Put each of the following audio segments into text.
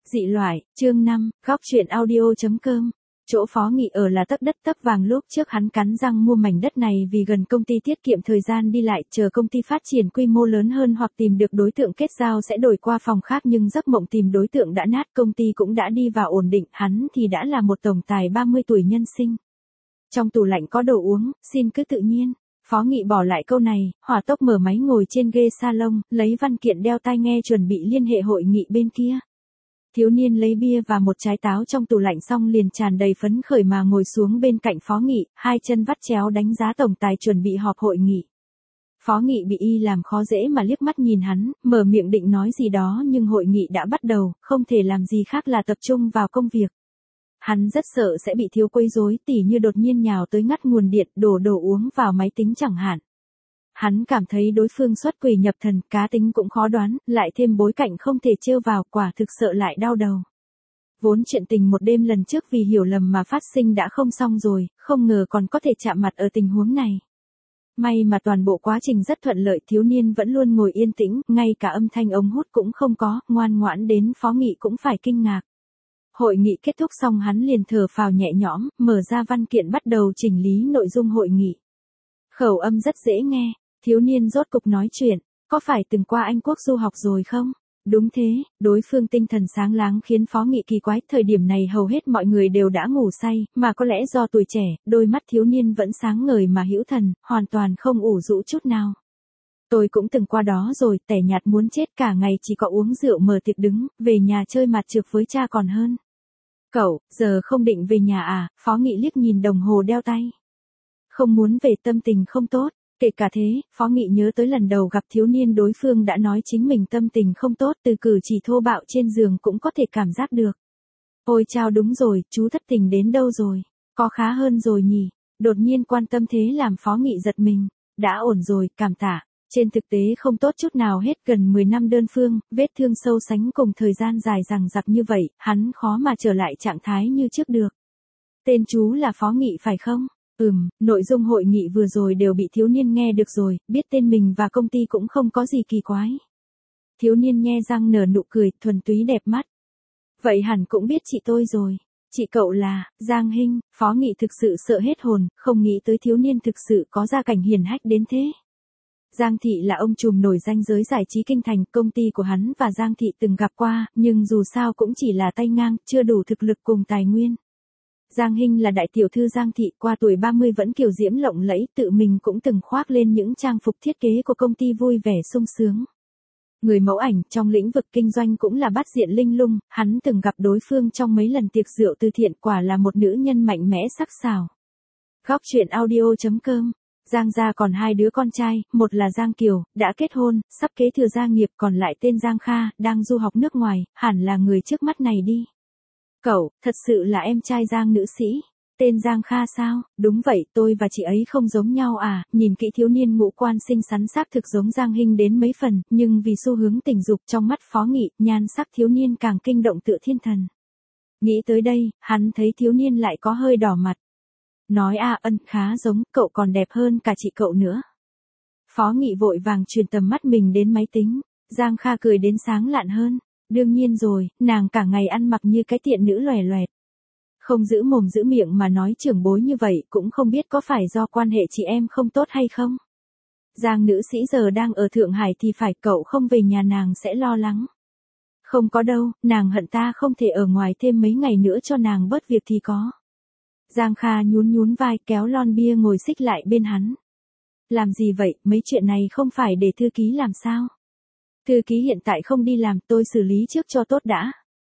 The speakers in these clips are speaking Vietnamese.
Dị loại, chương 5, góc truyện audio.com. Chỗ Phó Nghị ở là tấc đất tấc vàng, lúc trước hắn cắn răng mua mảnh đất này vì gần công ty tiết kiệm thời gian đi lại, chờ công ty phát triển quy mô lớn hơn hoặc tìm được đối tượng kết giao sẽ đổi qua phòng khác, nhưng giấc mộng tìm đối tượng đã nát, công ty cũng đã đi vào ổn định, hắn thì đã là một tổng tài 30 tuổi nhân sinh. Trong tủ lạnh có đồ uống, xin cứ tự nhiên. Phó Nghị bỏ lại câu này, hỏa tốc mở máy ngồi trên ghế salon, lấy văn kiện đeo tai nghe chuẩn bị liên hệ hội nghị bên kia. Thiếu niên lấy bia và một trái táo trong tủ lạnh xong liền tràn đầy phấn khởi mà ngồi xuống bên cạnh Phó Nghị, hai chân vắt chéo đánh giá tổng tài chuẩn bị họp hội nghị. Phó Nghị bị y làm khó dễ mà liếc mắt nhìn hắn, mở miệng định nói gì đó nhưng hội nghị đã bắt đầu, không thể làm gì khác là tập trung vào công việc. Hắn rất sợ sẽ bị thiếu quấy rối, tỉ như đột nhiên nhào tới ngắt nguồn điện, đổ đồ uống vào máy tính chẳng hạn. Hắn cảm thấy đối phương xuất quỷ nhập thần, cá tính cũng khó đoán, lại thêm bối cảnh không thể trêu vào, quả thực sợ lại đau đầu. Vốn chuyện tình một đêm lần trước vì hiểu lầm mà phát sinh đã không xong rồi, không ngờ còn có thể chạm mặt ở tình huống này. May mà toàn bộ quá trình rất thuận lợi, thiếu niên vẫn luôn ngồi yên tĩnh, ngay cả âm thanh ống hút cũng không có, ngoan ngoãn đến Phó Nghị cũng phải kinh ngạc. Hội nghị kết thúc xong hắn liền thở phào nhẹ nhõm, mở ra văn kiện bắt đầu chỉnh lý nội dung hội nghị. Khẩu âm rất dễ nghe, thiếu niên rốt cục nói chuyện, có phải từng qua Anh Quốc du học rồi không? Đúng thế, đối phương tinh thần sáng láng khiến Phó Nghị kỳ quái, thời điểm này hầu hết mọi người đều đã ngủ say, mà có lẽ do tuổi trẻ, đôi mắt thiếu niên vẫn sáng ngời mà hữu thần, hoàn toàn không ủ rũ chút nào. Tôi cũng từng qua đó rồi, tẻ nhạt muốn chết, cả ngày chỉ có uống rượu mở tiệc đứng, về nhà chơi mặt trược với cha còn hơn. Cậu, giờ không định về nhà à? Phó Nghị liếc nhìn đồng hồ đeo tay. Không muốn về, tâm tình không tốt. Kể cả thế, Phó Nghị nhớ tới lần đầu gặp thiếu niên đối phương đã nói chính mình tâm tình không tốt, từ cử chỉ thô bạo trên giường cũng có thể cảm giác được. Ôi chao, đúng rồi, chú thất tình đến đâu rồi? Có khá hơn rồi nhỉ? Đột nhiên quan tâm thế làm Phó Nghị giật mình. Đã ổn rồi, cảm tạ. Trên thực tế không tốt chút nào hết, gần 10 năm đơn phương, vết thương sâu sánh cùng thời gian dài dằng dặc như vậy, hắn khó mà trở lại trạng thái như trước được. Tên chú là Phó Nghị phải không? Nội dung hội nghị vừa rồi đều bị thiếu niên nghe được rồi, biết tên mình và công ty cũng không có gì kỳ quái. Thiếu niên nhe răng nở nụ cười, thuần túy đẹp mắt. Vậy hẳn cũng biết chị tôi rồi. Chị cậu là, Giang Hinh. Phó Nghị thực sự sợ hết hồn, không nghĩ tới thiếu niên thực sự có gia cảnh hiển hách đến thế. Giang Thị là ông trùm nổi danh giới giải trí kinh thành, công ty của hắn và Giang Thị từng gặp qua, nhưng dù sao cũng chỉ là tay ngang, chưa đủ thực lực cùng tài nguyên. Giang Hinh là đại tiểu thư Giang Thị, qua tuổi 30 vẫn kiều diễm lộng lẫy, tự mình cũng từng khoác lên những trang phục thiết kế của công ty vui vẻ sung sướng. Người mẫu ảnh, trong lĩnh vực kinh doanh cũng là bát diện linh lung, hắn từng gặp đối phương trong mấy lần tiệc rượu từ thiện, quả là một nữ nhân mạnh mẽ sắc sảo. Góc truyện audio.com. Giang gia còn hai đứa con trai, một là Giang Kiều, đã kết hôn, sắp kế thừa gia nghiệp, còn lại tên Giang Kha, đang du học nước ngoài, hẳn là người trước mắt này đi. Cậu, thật sự là em trai Giang nữ sĩ. Tên Giang Kha sao? Đúng vậy, tôi và chị ấy không giống nhau à? Nhìn kỹ thiếu niên ngũ quan xinh xắn xác thực giống Giang Hinh đến mấy phần, nhưng vì xu hướng tình dục trong mắt Phó Nghị, nhan sắc thiếu niên càng kinh động tựa thiên thần. Nghĩ tới đây, hắn thấy thiếu niên lại có hơi đỏ mặt. Nói khá giống, cậu còn đẹp hơn cả chị cậu nữa. Phó Nghị vội vàng truyền tầm mắt mình đến máy tính. Giang Kha cười đến sáng lạn hơn. Đương nhiên rồi, nàng cả ngày ăn mặc như cái tiện nữ lòe loẹt. Không giữ mồm giữ miệng mà nói trưởng bối như vậy, cũng không biết có phải do quan hệ chị em không tốt hay không. Giang nữ sĩ giờ đang ở Thượng Hải thì phải, cậu không về nhà nàng sẽ lo lắng. Không có đâu, nàng hận ta không thể ở ngoài thêm mấy ngày nữa cho nàng bớt việc thì có. Giang Kha nhún vai kéo lon bia ngồi xích lại bên hắn. Làm gì vậy, mấy chuyện này không phải để thư ký làm sao? Thư ký hiện tại không đi làm, tôi xử lý trước cho tốt đã.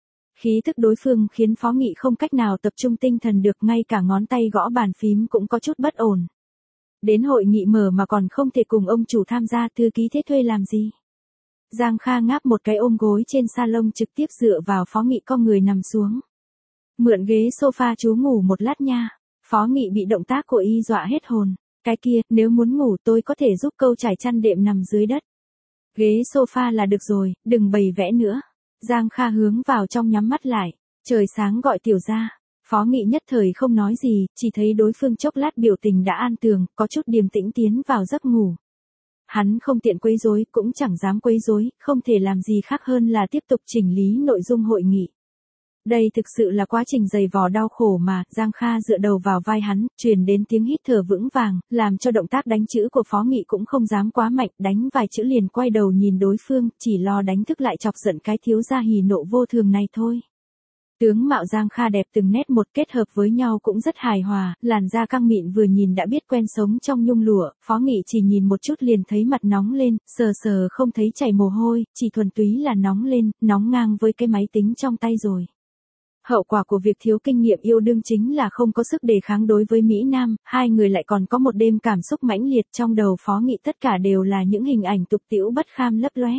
Khí thức đối phương khiến Phó Nghị không cách nào tập trung tinh thần được, ngay cả ngón tay gõ bàn phím cũng có chút bất ổn. Đến hội nghị mở mà còn không thể cùng ông chủ tham gia, thư ký thế thuê làm gì? Giang Kha ngáp một cái ôm gối trên salon trực tiếp dựa vào Phó Nghị con người nằm xuống. Mượn ghế sofa chú ngủ một lát nha. Phó Nghị bị động tác của y dọa hết hồn. Cái kia, nếu muốn ngủ tôi có thể giúp câu trải chăn đệm nằm dưới đất. Ghế sofa là được rồi, đừng bày vẽ nữa. Giang Kha hướng vào trong nhắm mắt lại. Trời sáng gọi tiểu ra. Phó Nghị nhất thời không nói gì, chỉ thấy đối phương chốc lát biểu tình đã an tường, có chút điềm tĩnh tiến vào giấc ngủ. Hắn không tiện quấy rối, cũng chẳng dám quấy rối, không thể làm gì khác hơn là tiếp tục chỉnh lý nội dung hội nghị. Đây thực sự là quá trình dày vò đau khổ mà, Giang Kha dựa đầu vào vai hắn, truyền đến tiếng hít thở vững vàng, làm cho động tác đánh chữ của Phó Nghị cũng không dám quá mạnh, đánh vài chữ liền quay đầu nhìn đối phương, chỉ lo đánh thức lại chọc giận cái thiếu gia hỉ nộ vô thường này thôi. Tướng mạo Giang Kha đẹp từng nét một kết hợp với nhau cũng rất hài hòa, làn da căng mịn vừa nhìn đã biết quen sống trong nhung lụa, Phó Nghị chỉ nhìn một chút liền thấy mặt nóng lên, sờ sờ không thấy chảy mồ hôi, chỉ thuần túy là nóng lên, nóng ngang với cái máy tính trong tay rồi. Hậu quả của việc thiếu kinh nghiệm yêu đương chính là không có sức đề kháng đối với Mỹ Nam, hai người lại còn có một đêm cảm xúc mãnh liệt, trong đầu Phó Nghị tất cả đều là những hình ảnh tục tĩu bất kham lấp lóe.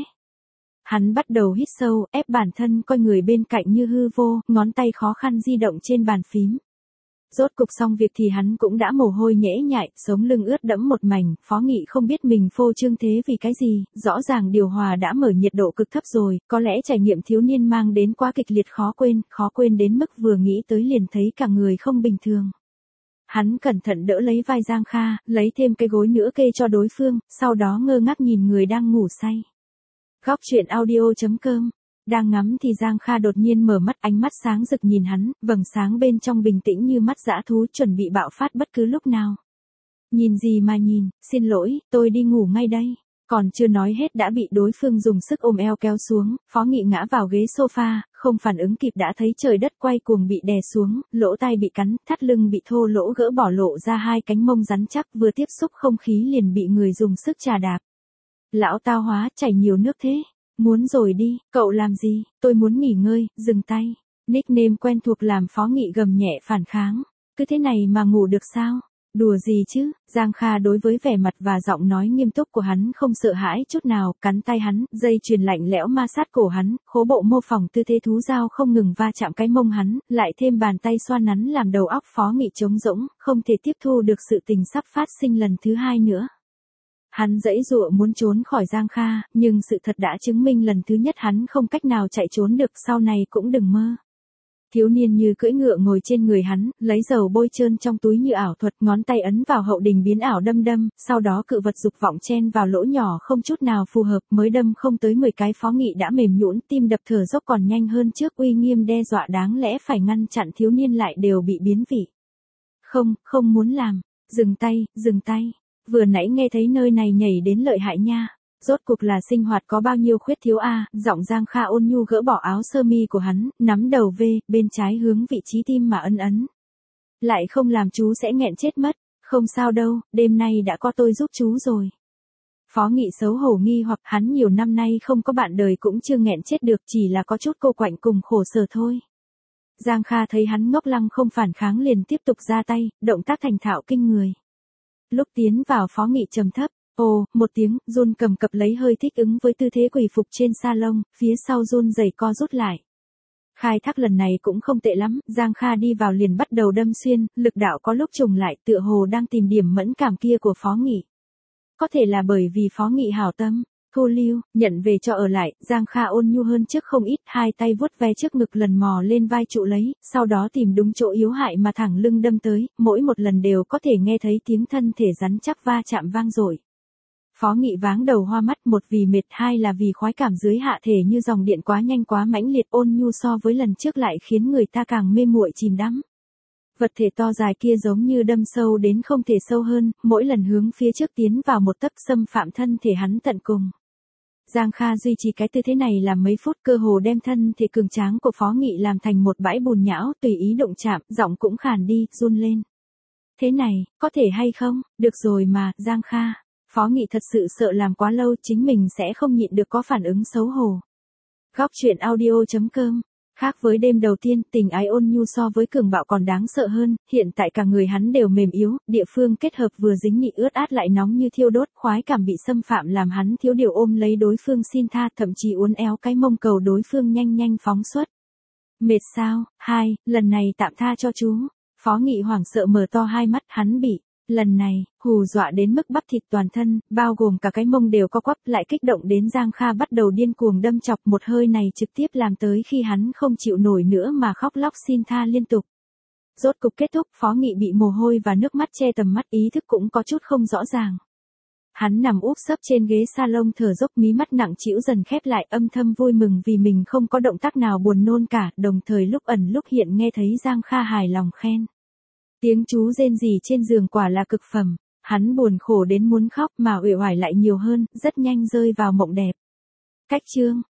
Hắn bắt đầu hít sâu, ép bản thân coi người bên cạnh như hư vô, ngón tay khó khăn di động trên bàn phím. Rốt cục xong việc thì hắn cũng đã mồ hôi nhễ nhại, sống lưng ướt đẫm một mảnh, Phó Nghị không biết mình phô trương thế vì cái gì, rõ ràng điều hòa đã mở nhiệt độ cực thấp rồi, có lẽ trải nghiệm thiếu niên mang đến quá kịch liệt khó quên đến mức vừa nghĩ tới liền thấy cả người không bình thường. Hắn cẩn thận đỡ lấy vai Giang Kha, lấy thêm cái gối nữa kê cho đối phương, sau đó ngơ ngác nhìn người đang ngủ say. Góc truyện audio.com. Đang ngắm thì Giang Kha đột nhiên mở mắt, ánh mắt sáng rực nhìn hắn, vầng sáng bên trong bình tĩnh như mắt dã thú chuẩn bị bạo phát bất cứ lúc nào. Nhìn gì mà nhìn, xin lỗi, tôi đi ngủ ngay đây. Còn chưa nói hết đã bị đối phương dùng sức ôm eo kéo xuống, Phó Nghị ngã vào ghế sofa, không phản ứng kịp đã thấy trời đất quay cuồng bị đè xuống, lỗ tai bị cắn, thắt lưng bị thô lỗ gỡ bỏ lộ ra hai cánh mông rắn chắc vừa tiếp xúc không khí liền bị người dùng sức chà đạp. Lão tao hóa, chảy nhiều nước thế. Muốn rồi đi, cậu làm gì, tôi muốn nghỉ ngơi, dừng tay. Nickname quen thuộc làm Phó Nghị gầm nhẹ phản kháng. Cứ thế này mà ngủ được sao? Đùa gì chứ? Giang Kha đối với vẻ mặt và giọng nói nghiêm túc của hắn không sợ hãi chút nào, cắn tay hắn, dây chuyền lạnh lẽo ma sát cổ hắn, khố bộ mô phỏng tư thế thú dao không ngừng va chạm cái mông hắn, lại thêm bàn tay xoa nắn làm đầu óc Phó Nghị trống rỗng, không thể tiếp thu được sự tình sắp phát sinh lần thứ hai nữa. Hắn giãy giụa muốn trốn khỏi Giang Kha, nhưng sự thật đã chứng minh lần thứ nhất hắn không cách nào chạy trốn được, sau này cũng đừng mơ. Thiếu niên như cưỡi ngựa ngồi trên người hắn, lấy dầu bôi trơn trong túi như ảo thuật, ngón tay ấn vào hậu đình biến ảo đâm, sau đó cự vật dục vọng chen vào lỗ nhỏ không chút nào phù hợp, mới đâm không tới 10 cái Phó Nghị đã mềm nhũn, tim đập thở dốc còn nhanh hơn trước, uy nghiêm đe dọa đáng lẽ phải ngăn chặn thiếu niên lại đều bị biến vị. Không muốn làm, dừng tay. Vừa nãy nghe thấy nơi này nhảy đến lợi hại nha. Rốt cuộc là sinh hoạt có bao nhiêu khuyết thiếu a? Giọng Giang Kha ôn nhu gỡ bỏ áo sơ mi của hắn, nắm đầu V, bên trái hướng vị trí tim mà ấn. Lại không làm chú sẽ nghẹn chết mất. Không sao đâu, đêm nay đã có tôi giúp chú rồi. Phó Nghị xấu hổ nghi hoặc hắn nhiều năm nay không có bạn đời cũng chưa nghẹn chết được, chỉ là có chút cô quạnh cùng khổ sở thôi. Giang Kha thấy hắn ngốc lăng không phản kháng liền tiếp tục ra tay, động tác thành thạo kinh người. Lúc tiến vào Phó Nghị trầm thấp, ồ, một tiếng, run cầm cập lấy hơi thích ứng với tư thế quỳ phục trên salon, phía sau run rẩy co rút lại. Khai thác lần này cũng không tệ lắm, Giang Kha đi vào liền bắt đầu đâm xuyên, lực đạo có lúc trùng lại, tựa hồ đang tìm điểm mẫn cảm kia của Phó Nghị. Có thể là bởi vì Phó Nghị hảo tâm, thu lưu, nhận về cho ở lại, Giang Kha ôn nhu hơn trước không ít, hai tay vuốt ve trước ngực lần mò lên vai trụ lấy, sau đó tìm đúng chỗ yếu hại mà thẳng lưng đâm tới, mỗi một lần đều có thể nghe thấy tiếng thân thể rắn chắc va chạm vang dội. Phó Nghị váng đầu hoa mắt, một vì mệt, hai là vì khoái cảm dưới hạ thể như dòng điện quá nhanh quá mãnh liệt, ôn nhu so với lần trước lại khiến người ta càng mê muội chìm đắm. Vật thể to dài kia giống như đâm sâu đến không thể sâu hơn, mỗi lần hướng phía trước tiến vào một tấc xâm phạm thân thể hắn tận cùng. Giang Kha duy trì cái tư thế này làm mấy phút, cơ hồ đem thân thể cường tráng của Phó Nghị làm thành một bãi bùn nhão, tùy ý động chạm, giọng cũng khàn đi, run lên. Thế này, có thể hay không? Được rồi mà, Giang Kha. Phó Nghị thật sự sợ làm quá lâu chính mình sẽ không nhịn được có phản ứng xấu hổ. Góc truyện audio.com. Khác với đêm đầu tiên, tình ái ôn nhu so với cường bạo còn đáng sợ hơn, hiện tại cả người hắn đều mềm yếu, địa phương kết hợp vừa dính nhị ướt át lại nóng như thiêu đốt, khoái cảm bị xâm phạm làm hắn thiếu điều ôm lấy đối phương xin tha, thậm chí uốn éo cái mông cầu đối phương nhanh phóng xuất. Mệt sao? Lần này tạm tha cho chú. Phó Nghị hoảng sợ mở to hai mắt, hắn bị lần này hù dọa đến mức bắp thịt toàn thân, bao gồm cả cái mông đều co quắp, lại kích động đến Giang Kha bắt đầu điên cuồng đâm chọc, một hơi này trực tiếp làm tới khi hắn không chịu nổi nữa mà khóc lóc xin tha liên tục. Rốt cục kết thúc, Phó Nghị bị mồ hôi và nước mắt che tầm mắt, ý thức cũng có chút không rõ ràng. Hắn nằm úp sấp trên ghế salon thở dốc, mí mắt nặng trĩu dần khép lại, âm thầm vui mừng vì mình không có động tác nào buồn nôn cả, đồng thời lúc ẩn lúc hiện nghe thấy Giang Kha hài lòng khen. Tiếng chú rên rỉ trên giường quả là cực phẩm, hắn buồn khổ đến muốn khóc mà uể oải lại nhiều hơn, rất nhanh rơi vào mộng đẹp. Cách chương